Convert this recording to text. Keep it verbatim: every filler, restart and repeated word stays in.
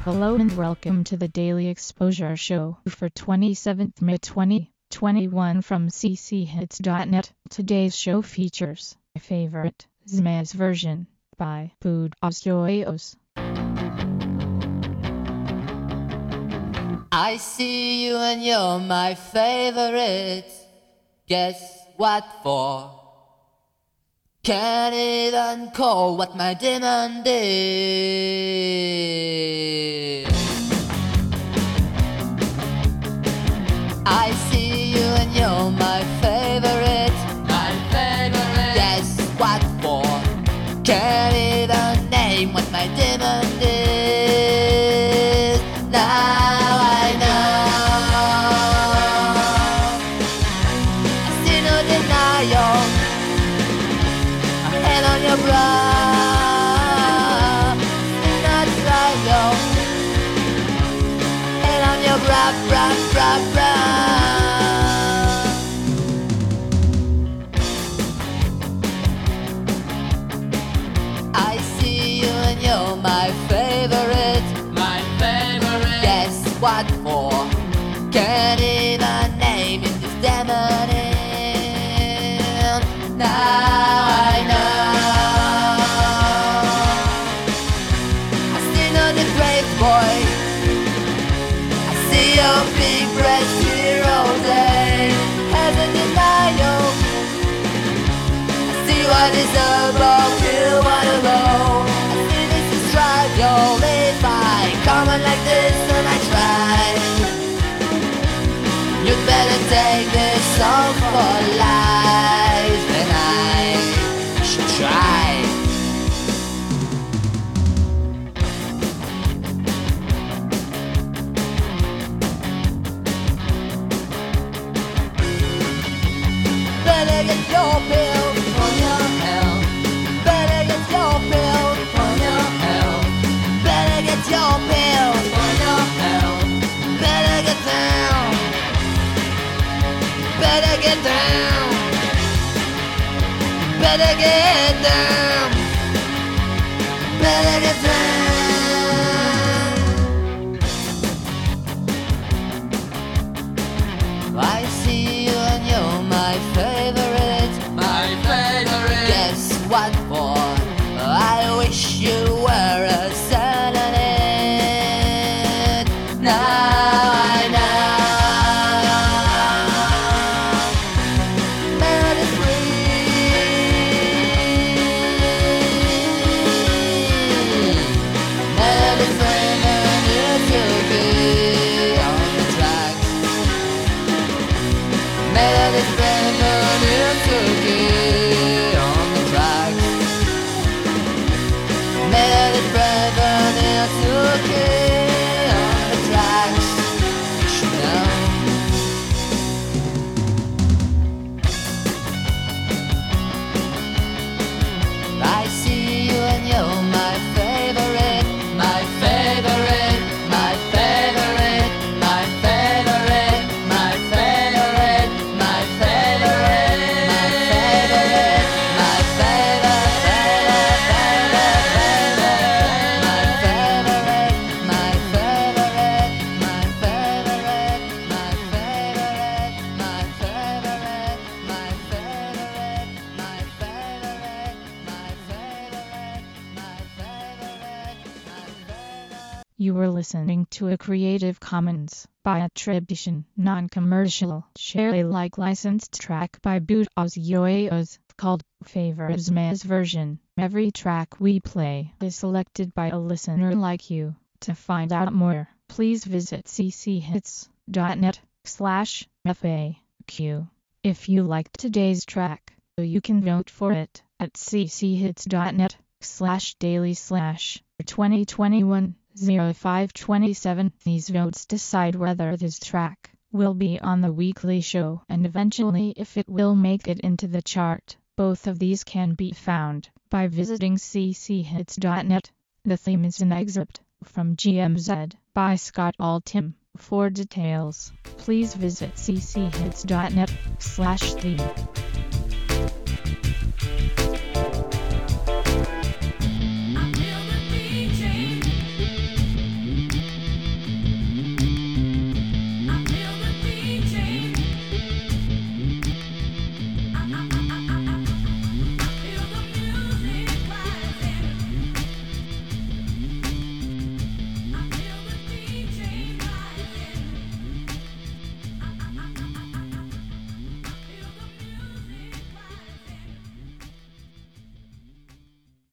Hello and welcome to the Daily Exposure Show for twenty-seventh May twenty twenty-one from c c hits dot net. Today's show features my favorite Zmaz version by Budos Joyos. I see you and you're my favorite. Guess what for? Can't even call what my demand is. I see you and you're my favorite. My favorite. Guess what for? Can't even name what my demand is. Now I know. I see no denial. Head on your brow, not trial. Head on your brow, brow, brow, brow. I see you and you're my favorite. My favorite. Guess what for? Can't even name it this demon in. Now I know. I still know the great boy. I see your big breast here all day. Has a denial. I see what is above, feel what alone. I see this is trial. If I come on like this and I try, you'd better take this song for life, and I should try. Better get your pill for your health. Better get your pill for your health. Better get your pill for your health. Better get down. Better get down. Better get down. Better get down. I see you and you're my favorite. My favorite. Guess what for? I wish you were a Saturday. Now I know. Melody free. Melody free, melody to be on the track. Melody free, melody to be on the track. Melody free, melody to be on the tracks. You should know. I see you and you're my favorite. My favorite. My favorite. My favorite. My favorite. My favorite. My favorite. My favorite. My favorite. My favorite. My favorite. My favorite. My favorite. My favorite. My favorite. My favorite. My favorite. My favorite. You were listening to a Creative Commons by attribution, non-commercial, share Alike licensed track by Budos Joyos called Favorite Zmaz version. Every track we play is selected by a listener like you. To find out more, please visit c c hits dot net slash F A Q. If you liked today's track, you can vote for it at c c hits dot net slash daily slash twenty twenty-one oh five twenty-seven. These votes decide whether this track will be on the weekly show and eventually if it will make it into the chart. Both of these can be found by visiting c c hits dot net. The theme is an excerpt from G M Z by Scott Altham. For details, please visit c c hits dot net slash theme.